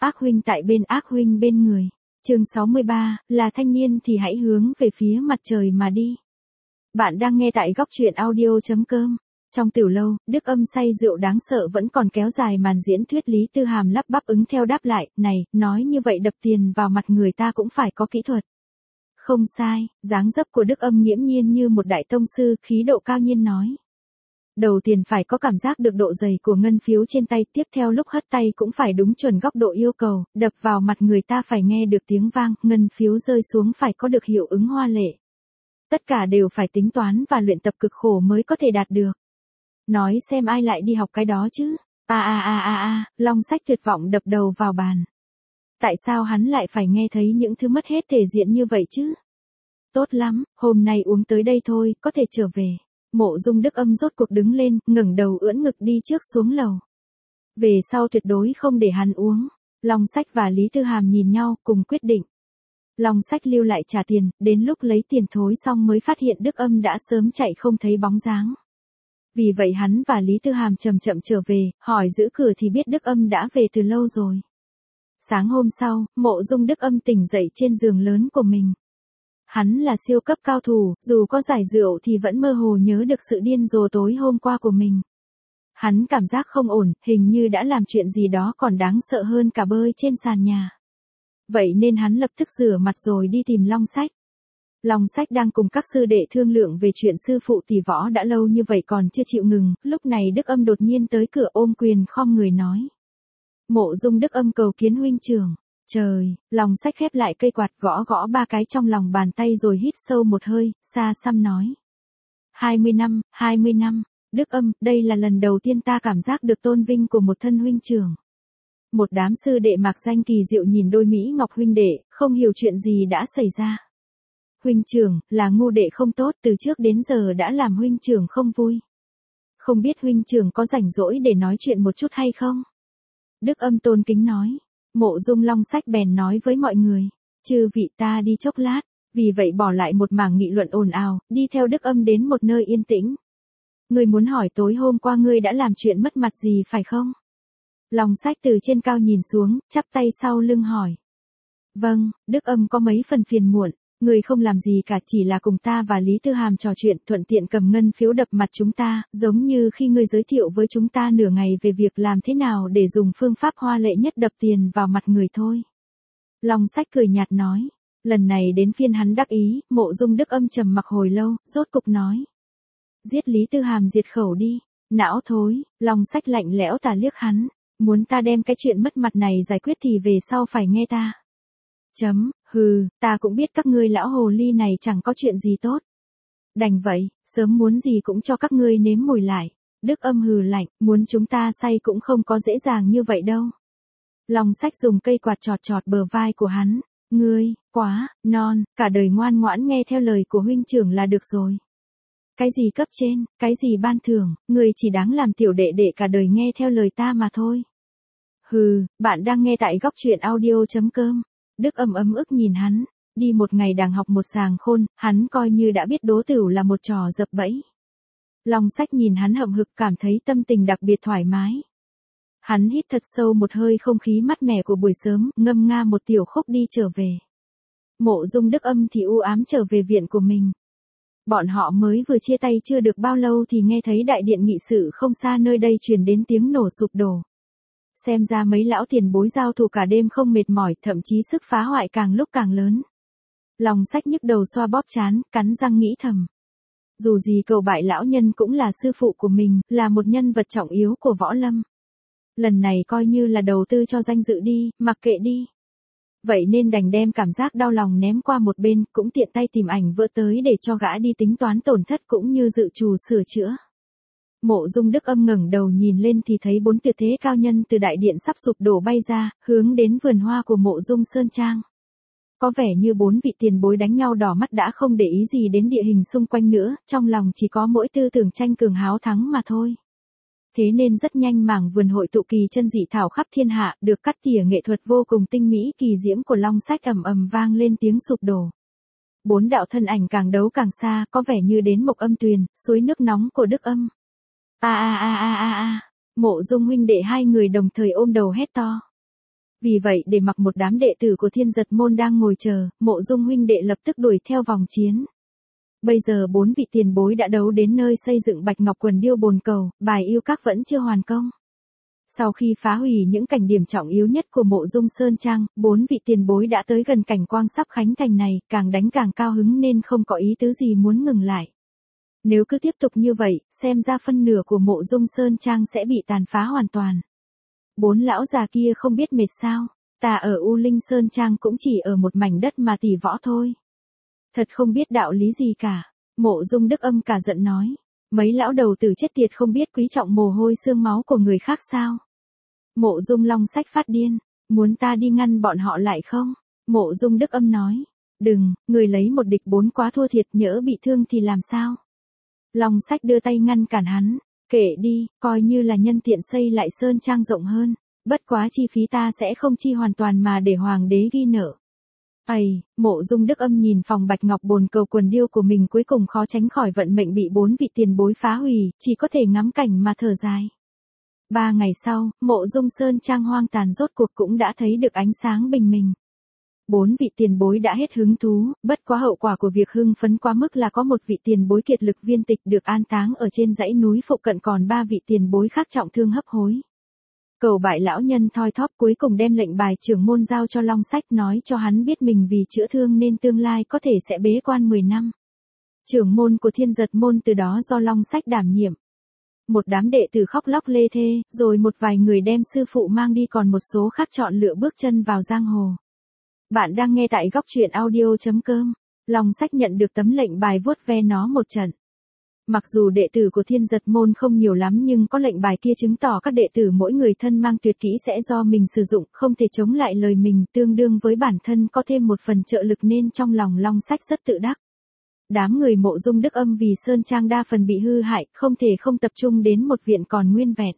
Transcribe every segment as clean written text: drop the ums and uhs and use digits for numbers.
ác huynh tại bên ác huynh bên người. Chương 63, là thanh niên thì hãy hướng về phía mặt trời mà đi. Bạn đang nghe tại góc truyện audio.com. Trong tiểu lâu, Đức Âm say rượu đáng sợ vẫn còn kéo dài màn diễn thuyết. Lý Tư Hàm lắp bắp ứng theo đáp lại, này, nói như vậy đập tiền vào mặt người ta cũng phải có kỹ thuật. Không sai, dáng dấp của Đức Âm nghiễm nhiên như một đại tông sư, khí độ cao nhiên nói. Đầu tiên phải có cảm giác được độ dày của ngân phiếu trên tay, tiếp theo lúc hất tay cũng phải đúng chuẩn góc độ yêu cầu, đập vào mặt người ta phải nghe được tiếng vang, ngân phiếu rơi xuống phải có được hiệu ứng hoa lệ. Tất cả đều phải tính toán và luyện tập cực khổ mới có thể đạt được. Nói xem ai lại đi học cái đó chứ? Long Sách tuyệt vọng đập đầu vào bàn. Tại sao hắn lại phải nghe thấy những thứ mất hết thể diện như vậy chứ? Tốt lắm, hôm nay uống tới đây thôi, có thể trở về. Mộ Dung Đức Âm rốt cuộc đứng lên, ngẩng đầu ưỡn ngực đi trước xuống lầu. Về sau tuyệt đối không để hắn uống. Long Sách và Lý Tư Hàm nhìn nhau, cùng quyết định. Long Sách lưu lại trả tiền, đến lúc lấy tiền thối xong mới phát hiện Đức Âm đã sớm chạy không thấy bóng dáng. Vì vậy hắn và Lý Tư Hàm chậm chậm trở về, hỏi giữ cửa thì biết Đức Âm đã về từ lâu rồi. Sáng hôm sau, Mộ Dung Đức Âm tỉnh dậy trên giường lớn của mình. Hắn là siêu cấp cao thủ, dù có giải rượu thì vẫn mơ hồ nhớ được sự điên rồ tối hôm qua của mình. Hắn cảm giác không ổn, hình như đã làm chuyện gì đó còn đáng sợ hơn cả bơi trên sàn nhà. Vậy nên hắn lập tức rửa mặt rồi đi tìm Long Sách. Long Sách đang cùng các sư đệ thương lượng về chuyện sư phụ tỷ võ đã lâu như vậy còn chưa chịu ngừng, lúc này Đức Âm đột nhiên tới cửa ôm quyền khom người nói. Mộ Dung Đức Âm cầu kiến huynh trưởng. Trời, Long Sách khép lại cây quạt gõ gõ 3 cái trong lòng bàn tay rồi hít sâu một hơi, xa xăm nói. 20 năm, Đức Âm, đây là lần đầu tiên ta cảm giác được tôn vinh của một thân huynh trưởng. Một đám sư đệ mạc danh kỳ diệu nhìn đôi Mỹ Ngọc huynh đệ, không hiểu chuyện gì đã xảy ra. Huynh trưởng, là ngu đệ không tốt, từ trước đến giờ đã làm huynh trưởng không vui. Không biết huynh trưởng có rảnh rỗi để nói chuyện một chút hay không? Đức Âm tôn kính nói. Mộ Dung Long Sách bèn nói với mọi người, chư vị ta đi chốc lát, vì vậy bỏ lại một mảng nghị luận ồn ào, đi theo Đức Âm đến một nơi yên tĩnh. Ngươi muốn hỏi tối hôm qua ngươi đã làm chuyện mất mặt gì phải không? Long Sách từ trên cao nhìn xuống, chắp tay sau lưng hỏi. Vâng, Đức Âm có mấy phần phiền muộn, ngươi không làm gì cả, chỉ là cùng ta và Lý Tư Hàm trò chuyện, thuận tiện cầm ngân phiếu đập mặt chúng ta, giống như khi ngươi giới thiệu với chúng ta nửa ngày về việc làm thế nào để dùng phương pháp hoa lệ nhất đập tiền vào mặt người thôi. Long Sách cười nhạt nói. Lần này đến phiên hắn đắc ý, Mộ Dung Đức Âm trầm mặc hồi lâu, rốt cục nói. Giết Lý Tư Hàm diệt khẩu đi. Não thối, Long Sách lạnh lẽo tà liếc hắn. Muốn ta đem cái chuyện mất mặt này giải quyết thì về sau phải nghe ta. Ta cũng biết các ngươi lão hồ ly này chẳng có chuyện gì tốt. Đành vậy, sớm muốn gì cũng cho các ngươi nếm mùi lại. Đức Âm hừ lạnh, muốn chúng ta say cũng không có dễ dàng như vậy đâu. Long Sách dùng cây quạt chọt chọt bờ vai của hắn. Ngươi, quá, non, cả đời ngoan ngoãn nghe theo lời của huynh trưởng là được rồi. Cái gì cấp trên, cái gì ban thưởng, ngươi chỉ đáng làm tiểu đệ đệ cả đời nghe theo lời ta mà thôi. Bạn đang nghe tại góc truyện audio.com. Đức Âm ấm ức nhìn hắn, đi một ngày đàng học một sàng khôn, hắn coi như đã biết đố tửu là một trò dập bẫy. Long Sách nhìn hắn hậm hực cảm thấy tâm tình đặc biệt thoải mái. Hắn hít thật sâu một hơi không khí mát mẻ của buổi sớm, ngâm nga một tiểu khúc đi trở về. Mộ Dung Đức Âm thì u ám trở về viện của mình. Bọn họ mới vừa chia tay chưa được bao lâu thì nghe thấy đại điện nghị sự không xa nơi đây truyền đến tiếng nổ sụp đổ. Xem ra mấy lão tiền bối giao thủ cả đêm không mệt mỏi, thậm chí sức phá hoại càng lúc càng lớn. Long Sách nhức đầu xoa bóp trán, cắn răng nghĩ thầm. Dù gì cầu bại lão nhân cũng là sư phụ của mình, là một nhân vật trọng yếu của võ lâm. Lần này coi như là đầu tư cho danh dự đi, mặc kệ đi. Vậy nên đành đem cảm giác đau lòng ném qua một bên, cũng tiện tay tìm ảnh vỡ tới để cho gã đi tính toán tổn thất cũng như dự trù sửa chữa. Mộ Dung Đức Âm ngẩng đầu nhìn lên thì thấy 4 tuyệt thế cao nhân từ đại điện sắp sụp đổ bay ra, hướng đến vườn hoa của Mộ Dung Sơn Trang. Có vẻ như 4 vị tiền bối đánh nhau đỏ mắt đã không để ý gì đến địa hình xung quanh nữa, trong lòng chỉ có mỗi tư tưởng tranh cường háo thắng mà thôi. Thế nên rất nhanh mảng vườn hội tụ kỳ chân dị thảo khắp thiên hạ, được cắt tỉa nghệ thuật vô cùng tinh mỹ kỳ diễm của Long Sách ầm ầm vang lên tiếng sụp đổ. 4 đạo thân ảnh càng đấu càng xa, có vẻ như đến Mộc Âm Tuyền, suối nước nóng của Đức Âm. Mộ Dung huynh đệ hai người đồng thời ôm đầu hét to. Vì vậy để mặc một đám đệ tử của Thiên Giật môn đang ngồi chờ, Mộ Dung huynh đệ lập tức đuổi theo vòng chiến. Bây giờ 4 vị tiền bối đã đấu đến nơi xây dựng Bạch Ngọc Quần Điêu bồn cầu, bài yêu các vẫn chưa hoàn công. Sau khi phá hủy những cảnh điểm trọng yếu nhất của Mộ Dung Sơn Trang, 4 vị tiền bối đã tới gần cảnh quang sắp khánh thành này, càng đánh càng cao hứng nên không có ý tứ gì muốn ngừng lại. Nếu cứ tiếp tục như vậy, xem ra phân nửa của Mộ Dung Sơn Trang sẽ bị tàn phá hoàn toàn. 4 lão già kia không biết mệt sao, ta ở U Linh Sơn Trang cũng chỉ ở một mảnh đất mà tỷ võ thôi. Thật không biết đạo lý gì cả. Mộ Dung Đức Âm cả giận nói. Mấy lão đầu tử chết tiệt không biết quý trọng mồ hôi xương máu của người khác sao? Mộ Dung Long Sách phát điên. Muốn ta đi ngăn bọn họ lại không? Mộ Dung Đức Âm nói. Đừng, người lấy một địch 4 quá thua thiệt, nhỡ bị thương thì làm sao? Long Sách đưa tay ngăn cản hắn. Kệ đi, coi như là nhân tiện xây lại Sơn Trang rộng hơn. Bất quá chi phí ta sẽ không chi hoàn toàn mà để hoàng đế ghi nợ. Ây, Mộ Dung Đức Âm nhìn phòng Bạch Ngọc bồn cầu quần điêu của mình cuối cùng khó tránh khỏi vận mệnh bị 4 vị tiền bối phá hủy, chỉ có thể ngắm cảnh mà thở dài. 3 ngày sau, Mộ Dung Sơn Trang hoang tàn rốt cuộc cũng đã thấy được ánh sáng bình minh. 4 vị tiền bối đã hết hứng thú, bất quá hậu quả của việc hưng phấn quá mức là có một vị tiền bối kiệt lực viên tịch được an táng ở trên dãy núi phụ cận, còn 3 vị tiền bối khác trọng thương hấp hối. Cầu bại lão nhân thoi thóp cuối cùng đem lệnh bài trưởng môn giao cho Long Sách, nói cho hắn biết mình vì chữa thương nên tương lai có thể sẽ bế quan 10 năm. Trưởng môn của Thiên Giật môn từ đó do Long Sách đảm nhiệm. Một đám đệ tử khóc lóc lê thê, rồi một vài người đem sư phụ mang đi, còn một số khác chọn lựa bước chân vào giang hồ. Bạn đang nghe tại góc truyện audio.com. Long Sách nhận được tấm lệnh bài vuốt ve nó một trận. Mặc dù đệ tử của Thiên Giật môn không nhiều lắm nhưng có lệnh bài kia chứng tỏ các đệ tử mỗi người thân mang tuyệt kỹ sẽ do mình sử dụng, không thể chống lại lời mình, tương đương với bản thân có thêm một phần trợ lực nên trong lòng Long Sách rất tự đắc. Đám người Mộ Dung Đức Âm vì Sơn Trang đa phần bị hư hại, không thể không tập trung đến một viện còn nguyên vẹn.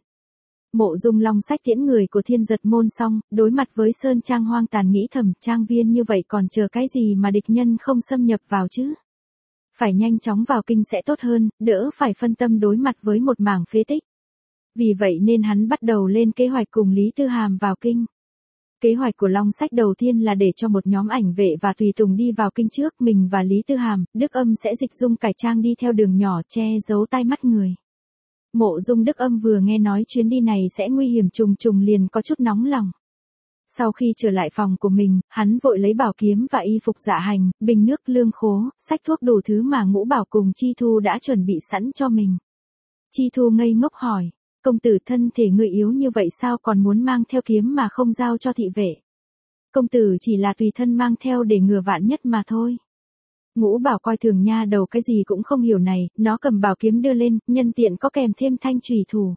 Mộ Dung Long Sách tiễn người của Thiên Giật môn xong, đối mặt với Sơn Trang hoang tàn nghĩ thầm, trang viên như vậy còn chờ cái gì mà địch nhân không xâm nhập vào chứ? Phải nhanh chóng vào kinh sẽ tốt hơn, đỡ phải phân tâm đối mặt với một mảng phế tích. Vì vậy nên hắn bắt đầu lên kế hoạch cùng Lý Tư Hàm vào kinh. Kế hoạch của Long Sách đầu tiên là để cho một nhóm ảnh vệ và tùy tùng đi vào kinh trước, mình và Lý Tư Hàm, Đức Âm sẽ dịch dung cải trang đi theo đường nhỏ che giấu tai mắt người. Mộ Dung Đức Âm vừa nghe nói chuyến đi này sẽ nguy hiểm trùng trùng liền có chút nóng lòng. Sau khi trở lại phòng của mình, hắn vội lấy bảo kiếm và y phục dạ hành, bình nước, lương khố, sách thuốc đủ thứ mà Ngũ Bảo cùng Chi Thu đã chuẩn bị sẵn cho mình. Chi Thu ngây ngốc hỏi, công tử thân thể người yếu như vậy sao còn muốn mang theo kiếm mà không giao cho thị vệ? Công tử chỉ là tùy thân mang theo để ngừa vạn nhất mà thôi. Ngũ Bảo coi thường nha đầu cái gì cũng không hiểu này, nó cầm bảo kiếm đưa lên, nhân tiện có kèm thêm thanh chùy thủ.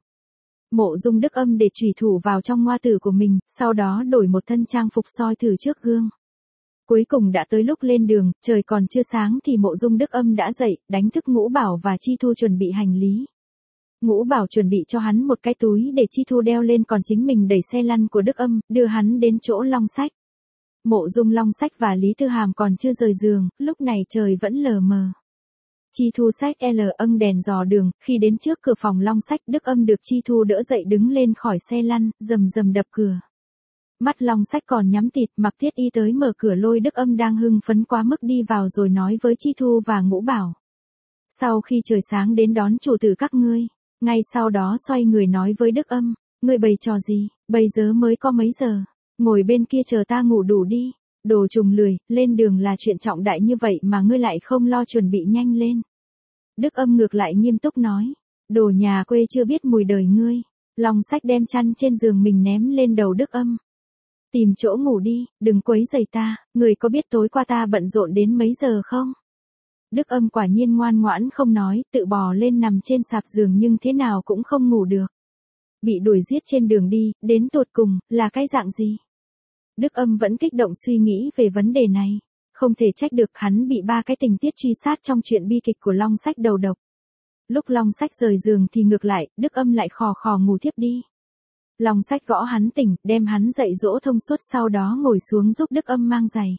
Mộ Dung Đức Âm để chùy thủ vào trong ngoa tử của mình, sau đó đổi một thân trang phục soi thử trước gương. Cuối cùng đã tới lúc lên đường, trời còn chưa sáng thì Mộ Dung Đức Âm đã dậy, đánh thức Ngũ Bảo và Chi Thu chuẩn bị hành lý. Ngũ Bảo chuẩn bị cho hắn một cái túi để Chi Thu đeo lên, còn chính mình đẩy xe lăn của Đức Âm, đưa hắn đến chỗ Long Sách. Mộ Dung Long Sách và Lý Tư Hàm còn chưa rời giường, lúc này trời vẫn lờ mờ. Chi Thu xách đèn dò đường, khi đến trước cửa phòng Long Sách, Đức Âm được Chi Thu đỡ dậy đứng lên khỏi xe lăn, rầm rầm đập cửa. Mắt Long Sách còn nhắm tịt, mặc thiết y tới mở cửa lôi Đức Âm đang hưng phấn quá mức đi vào rồi nói với Chi Thu và Ngũ Bảo. Sau khi trời sáng đến đón chủ tử các ngươi. Ngay sau đó xoay người nói với Đức Âm, ngươi bày trò gì, bây giờ mới có mấy giờ, ngồi bên kia chờ ta ngủ đủ đi. Đồ trùng lười, lên đường là chuyện trọng đại như vậy mà ngươi lại không lo chuẩn bị nhanh lên. Đức Âm ngược lại nghiêm túc nói, đồ nhà quê chưa biết mùi đời ngươi. Long Sách đem chăn trên giường mình ném lên đầu Đức Âm. Tìm chỗ ngủ đi, đừng quấy rầy ta, người có biết tối qua ta bận rộn đến mấy giờ không? Đức Âm quả nhiên ngoan ngoãn không nói, tự bò lên nằm trên sạp giường nhưng thế nào cũng không ngủ được. Bị đuổi giết trên đường đi, đến tột cùng, là cái dạng gì? Đức Âm vẫn kích động suy nghĩ về vấn đề này. Không thể trách được hắn bị 3 cái tình tiết truy sát trong chuyện bi kịch của Long Sách đầu độc. Lúc Long Sách rời giường thì ngược lại, Đức Âm lại khò khò ngủ thiếp đi. Long Sách gõ hắn tỉnh, đem hắn dậy dỗ thông suốt, sau đó ngồi xuống giúp Đức Âm mang giày.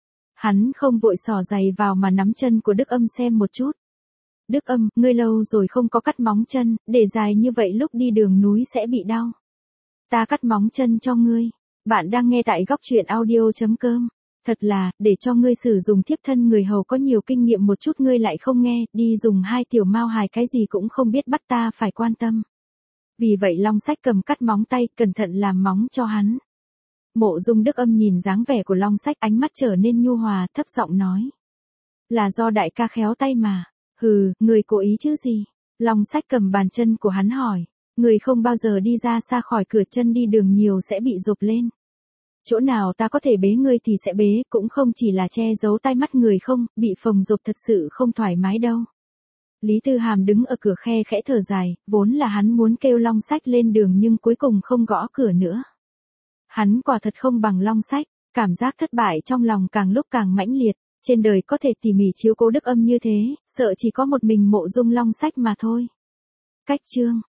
Hắn không vội xỏ giày vào mà nắm chân của Đức Âm xem một chút. Đức Âm, ngươi lâu rồi không có cắt móng chân, để dài như vậy lúc đi đường núi sẽ bị đau. Ta cắt móng chân cho ngươi. Bạn đang nghe tại góc truyện audio.com. Thật là, để cho ngươi sử dụng thiếp thân người hầu có nhiều kinh nghiệm một chút ngươi lại không nghe, đi dùng hai tiểu mao hài cái gì cũng không biết bắt ta phải quan tâm. Vì vậy Long Sách cầm cắt móng tay, cẩn thận làm móng cho hắn. Mộ Dung Đức Âm nhìn dáng vẻ của Long Sách, ánh mắt trở nên nhu hòa, thấp giọng nói. Là do đại ca khéo tay mà. Hừ, người cố ý chứ gì? Long Sách cầm bàn chân của hắn hỏi. Người không bao giờ đi ra xa khỏi cửa, chân đi đường nhiều sẽ bị rụp lên. Chỗ nào ta có thể bế ngươi thì sẽ bế, cũng không chỉ là che giấu tai mắt người không, bị phồng rụp thật sự không thoải mái đâu. Lý Tư Hàm đứng ở cửa khe khẽ thở dài, vốn là hắn muốn kêu Long Sách lên đường nhưng cuối cùng không gõ cửa nữa. Hắn quả thật không bằng Long Sách, cảm giác thất bại trong lòng càng lúc càng mãnh liệt, trên đời có thể tỉ mỉ chiếu cố Đức Âm như thế, sợ chỉ có một mình Mộ Dung Long Sách mà thôi. Cách chương